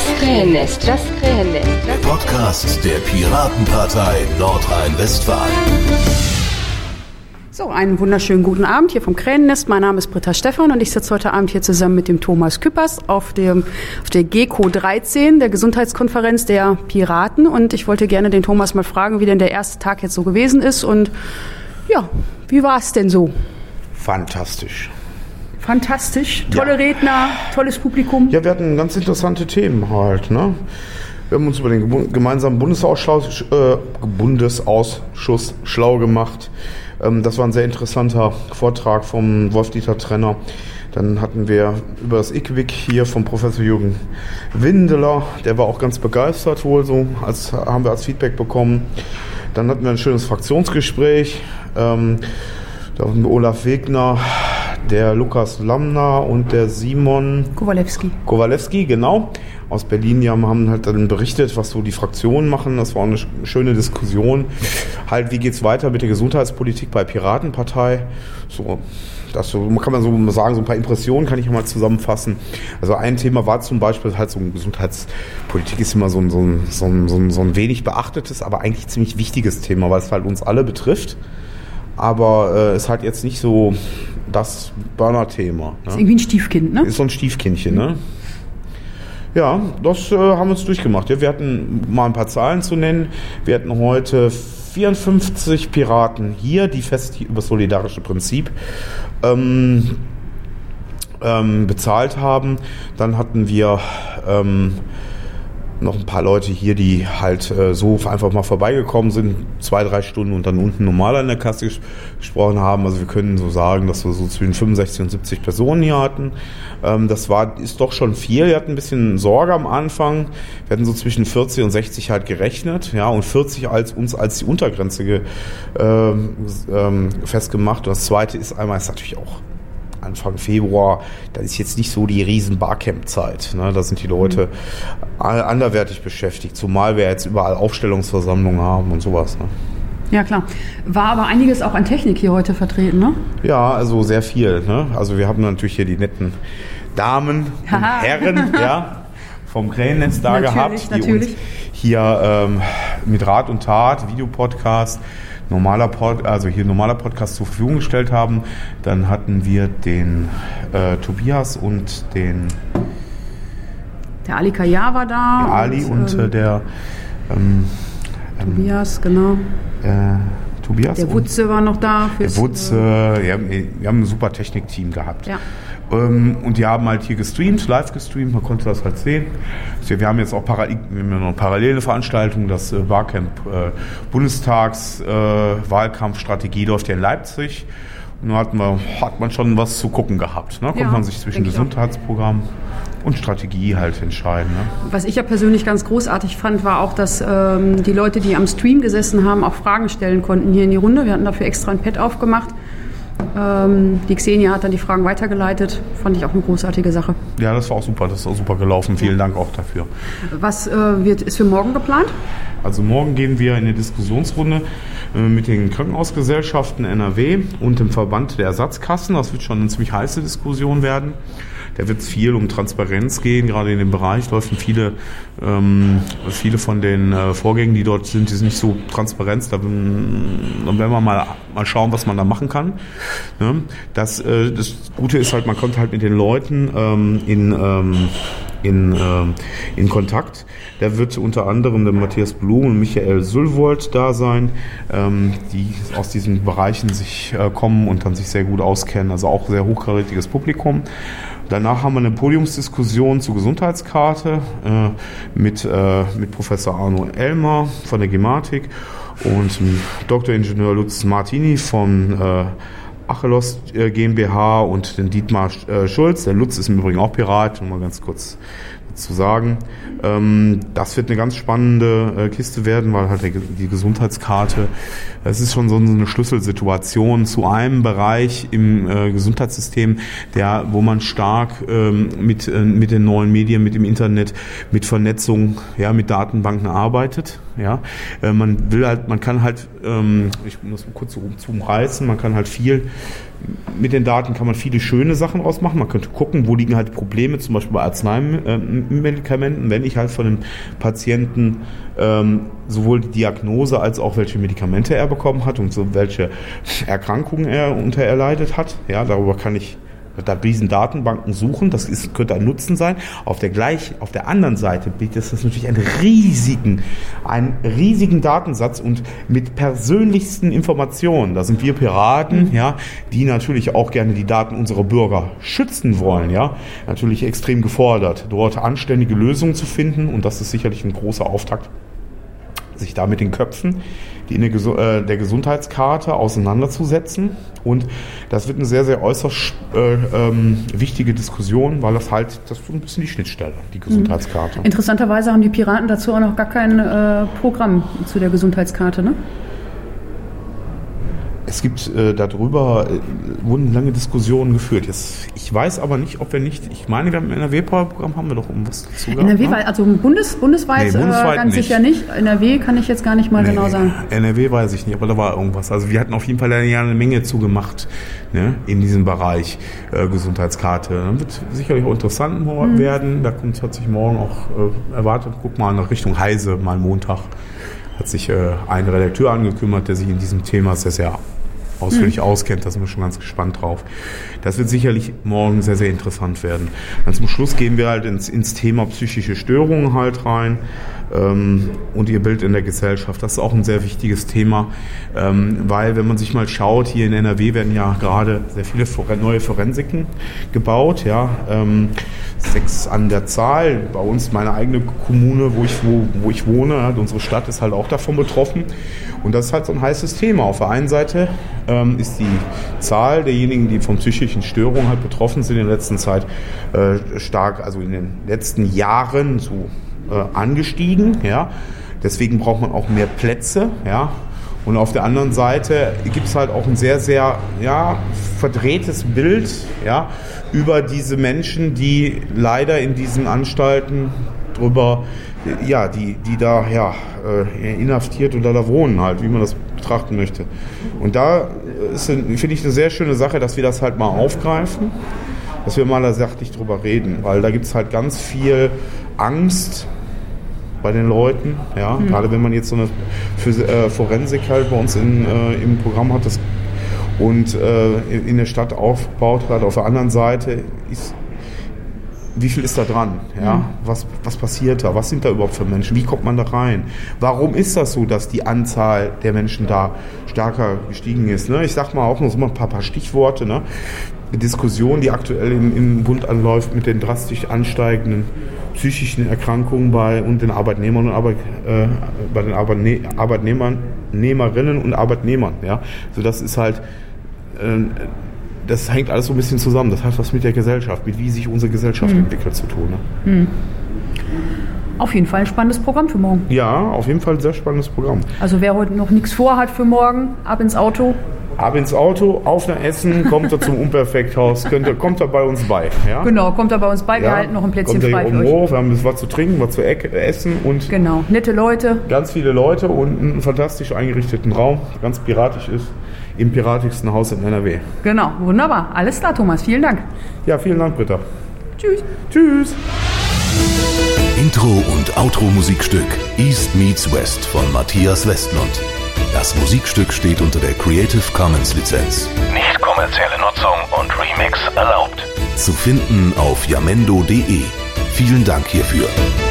Krähennest. Der Podcast der Piratenpartei Nordrhein-Westfalen. So, einen wunderschönen guten Abend hier vom Krähennest. Mein Name ist Britta Stephan und ich sitze heute Abend hier zusammen mit dem Thomas Küppers auf der GECO 13, der Gesundheitskonferenz der Piraten. Und ich wollte gerne den Thomas mal fragen, wie denn der erste Tag jetzt so gewesen ist. Und ja, wie war es denn so? Fantastisch. Fantastisch, tolle Redner, tolles Publikum. Ja, wir hatten ganz interessante Themen halt, ne? Wir haben uns über den gemeinsamen Bundesausschuss schlau gemacht. Das war ein sehr interessanter Vortrag vom Wolf-Dieter Trenner. Dann hatten wir über das IQWIC hier vom Professor Jürgen Windeler. Der war auch ganz begeistert wohl so, haben wir als Feedback bekommen. Dann hatten wir ein schönes Fraktionsgespräch. Da hatten wir Olaf Wegner, der Lukas Lamner und der Simon Kowalewski, genau, aus Berlin. Die haben halt dann berichtet, was so die Fraktionen machen. Das war eine schöne Diskussion. Halt, wie geht's weiter mit der Gesundheitspolitik bei Piratenpartei? So, das so, kann man so sagen, so ein paar Impressionen kann ich mal zusammenfassen. Also ein Thema war zum Beispiel halt so Gesundheitspolitik ist immer so ein wenig beachtetes, aber eigentlich ziemlich wichtiges Thema, weil es halt uns alle betrifft. Aber ist halt jetzt nicht so das Burner-Thema. Ne? Ist irgendwie ein Stiefkind, ne? Ist so ein Stiefkindchen, ne? Ja, das haben wir uns durchgemacht. Ja, wir hatten mal ein paar Zahlen zu nennen. Wir hatten heute 54 Piraten hier, die fest über das solidarische Prinzip bezahlt haben. Dann hatten wir noch ein paar Leute hier, die halt so einfach mal vorbeigekommen sind, 2-3 Stunden und dann unten normal an der Kasse gesprochen haben. Also wir können so sagen, dass wir so zwischen 65 und 70 Personen hier hatten. Das ist doch schon viel. Wir hatten ein bisschen Sorge am Anfang. Wir hatten so zwischen 40 und 60 halt gerechnet, ja, und 40 als die Untergrenze festgemacht. Und das Zweite ist natürlich auch Anfang Februar, das ist jetzt nicht so die riesen Barcamp-Zeit. Ne? Da sind die Leute anderweitig beschäftigt, zumal wir jetzt überall Aufstellungsversammlungen haben und sowas. Ne? Ja, klar. War aber einiges auch an Technik hier heute vertreten, ne? Ja, also sehr viel. Ne? Also wir haben natürlich hier die netten Damen und Herren ja, vom Krähennest da gehabt, die uns hier mit Rat und Tat, Videopodcast, normaler Podcast zur Verfügung gestellt haben. Dann hatten wir den Tobias und der Ali Kaya war da. Der Ali und der Tobias, genau. Tobias. Der Wutze war noch da. Der Wutze, wir haben ein super Technikteam gehabt. Ja. Und die haben halt hier live gestreamt, man konnte das halt sehen. Wir haben jetzt auch noch eine parallele Veranstaltung, das Barcamp Bundestags Wahlkampfstrategie läuft ja in Leipzig. Und da hat man schon was zu gucken gehabt. Ne? Konnte man sich zwischen Gesundheitsprogramm und Strategie halt entscheiden. Ne? Was ich ja persönlich ganz großartig fand, war auch, dass die Leute, die am Stream gesessen haben, auch Fragen stellen konnten hier in die Runde. Wir hatten dafür extra ein Pad aufgemacht. Die Xenia hat dann die Fragen weitergeleitet. Fand ich auch eine großartige Sache. Ja, das war auch super. Das ist auch super gelaufen. Vielen Dank auch dafür. Was ist für morgen geplant? Also morgen gehen wir in eine Diskussionsrunde mit den Krankenhausgesellschaften NRW und dem Verband der Ersatzkassen. Das wird schon eine ziemlich heiße Diskussion werden. Da wird es viel um Transparenz gehen, gerade in dem Bereich laufen viele von den Vorgängen, die dort sind, die sind nicht so transparent. Da werden wir mal schauen, was man da machen kann. Ne? Das Gute ist halt, man kommt halt mit den Leuten in Kontakt. Da wird unter anderem der Matthias Blum und Michael Sülwold da sein, die aus diesen Bereichen kommen und dann sich sehr gut auskennen. Also auch sehr hochkarätiges Publikum. Danach haben wir eine Podiumsdiskussion zur Gesundheitskarte mit Professor Arno Elmer von der Gematik und Dr. Ingenieur Lutz Martini von Achelos GmbH und den Dietmar Schulz. Der Lutz ist im Übrigen auch Pirat, um mal ganz kurz zu sagen. Das wird eine ganz spannende Kiste werden, weil halt die Gesundheitskarte, das ist schon so eine Schlüsselsituation zu einem Bereich im Gesundheitssystem, wo man stark mit den neuen Medien, mit dem Internet, mit Vernetzung, ja, mit Datenbanken arbeitet. Ja, man kann halt, ich muss kurz so umreißen, man kann halt viel Mit den Daten kann man viele schöne Sachen rausmachen. Man könnte gucken, wo liegen halt Probleme, zum Beispiel bei Arzneimittelmedikamenten, wenn ich halt von einem Patienten sowohl die Diagnose als auch welche Medikamente er bekommen hat und so welche Erkrankungen er erleidet hat. Ja, darüber kann ich da diesen Datenbanken suchen, könnte ein Nutzen sein. Auf der anderen Seite bietet das natürlich einen riesigen Datensatz und mit persönlichsten Informationen. Da sind wir Piraten, ja, die natürlich auch gerne die Daten unserer Bürger schützen wollen, ja, natürlich extrem gefordert, dort anständige Lösungen zu finden, und das ist sicherlich ein großer Auftakt, sich da mit den Köpfen, die in der Gesundheitskarte auseinanderzusetzen. Und das wird eine sehr, sehr äußerst wichtige Diskussion, weil das ist so ein bisschen die Schnittstelle, die Gesundheitskarte. Interessanterweise haben die Piraten dazu auch noch gar kein Programm zu der Gesundheitskarte, ne? Es gibt wurden lange Diskussionen geführt. Ich weiß aber nicht, ob ich meine, wir haben ein NRW-Programm, haben wir doch was dazu gehabt. NRW, also bundesweit ganz nicht. Sicher nicht. NRW kann ich jetzt gar nicht mal genau sagen. NRW weiß ich nicht, aber da war irgendwas. Also wir hatten auf jeden Fall eine Menge zugemacht, ne, in diesem Bereich Gesundheitskarte. Dann wird sicherlich auch interessant werden. Da hat sich morgen auch erwartet. Guck mal nach Richtung Heise, mal Montag. Hat sich ein Redakteur angekümmert, der sich in diesem Thema sehr, sehr ausführlich auskennt. Da sind wir schon ganz gespannt drauf. Das wird sicherlich morgen sehr, sehr interessant werden. Dann zum Schluss gehen wir halt ins Thema psychische Störungen halt rein und ihr Bild in der Gesellschaft. Das ist auch ein sehr wichtiges Thema, weil wenn man sich mal schaut, hier in NRW werden ja gerade sehr viele neue Forensiken gebaut, ja, 6 an der Zahl. Bei uns, meine eigene Kommune, wo ich wohne, unsere Stadt ist halt auch davon betroffen. Und das ist halt so ein heißes Thema. Auf der einen Seite ist die Zahl derjenigen, die von psychischen Störungen halt betroffen sind, in der letzten Zeit stark, also in den letzten Jahren so angestiegen. Ja. Deswegen braucht man auch mehr Plätze. Ja. Und auf der anderen Seite gibt es halt auch ein sehr, sehr verdrehtes Bild, ja, über diese Menschen, die leider in diesen Anstalten die da inhaftiert oder da wohnen halt, wie man das betrachten möchte. Und da finde ich eine sehr schöne Sache, dass wir das halt mal aufgreifen, dass wir mal da sachlich drüber reden, weil da gibt es halt ganz viel Angst bei den Leuten, ja, gerade wenn man jetzt so eine Forensik halt bei uns im Programm hat und in der Stadt aufgebaut hat. Auf der anderen Seite wie viel ist da dran? Ja? Was passiert da? Was sind da überhaupt für Menschen? Wie kommt man da rein? Warum ist das so, dass die Anzahl der Menschen da stärker gestiegen ist? Ne? Ich sag mal auch noch so mal ein paar Stichworte. Ne? Die Diskussion, die aktuell im Bund anläuft mit den drastisch ansteigenden psychischen Erkrankungen bei den Arbeitnehmern und bei den Arbeitnehmerinnen und Arbeitnehmern. Ja? So, das ist halt das hängt alles so ein bisschen zusammen. Das hat was mit der Gesellschaft, mit wie sich unsere Gesellschaft entwickelt zu tun. Ne? Auf jeden Fall ein spannendes Programm für morgen. Ja, auf jeden Fall ein sehr spannendes Programm. Also wer heute noch nichts vorhat für morgen, ab ins Auto. Ab ins Auto, auf nach Essen, kommt er zum Unperfekthaus, kommt er bei uns bei. Ja? Genau, kommt er bei uns bei, wir halten noch ein Plätzchen frei für euch. Wir haben was zu trinken, was zu essen und genau, nette Leute. Ganz viele Leute und einen fantastisch eingerichteten Raum, der ganz piratisch ist, im piratischsten Haus in NRW. Genau, wunderbar. Alles klar, Thomas, vielen Dank. Ja, vielen Dank, Britta. Tschüss. Tschüss. Intro- und Outro-Musikstück East Meets West von Matthias Westlund. Das Musikstück steht unter der Creative Commons Lizenz. Nicht kommerzielle Nutzung und Remix erlaubt. Zu finden auf jamendo.de. Vielen Dank hierfür.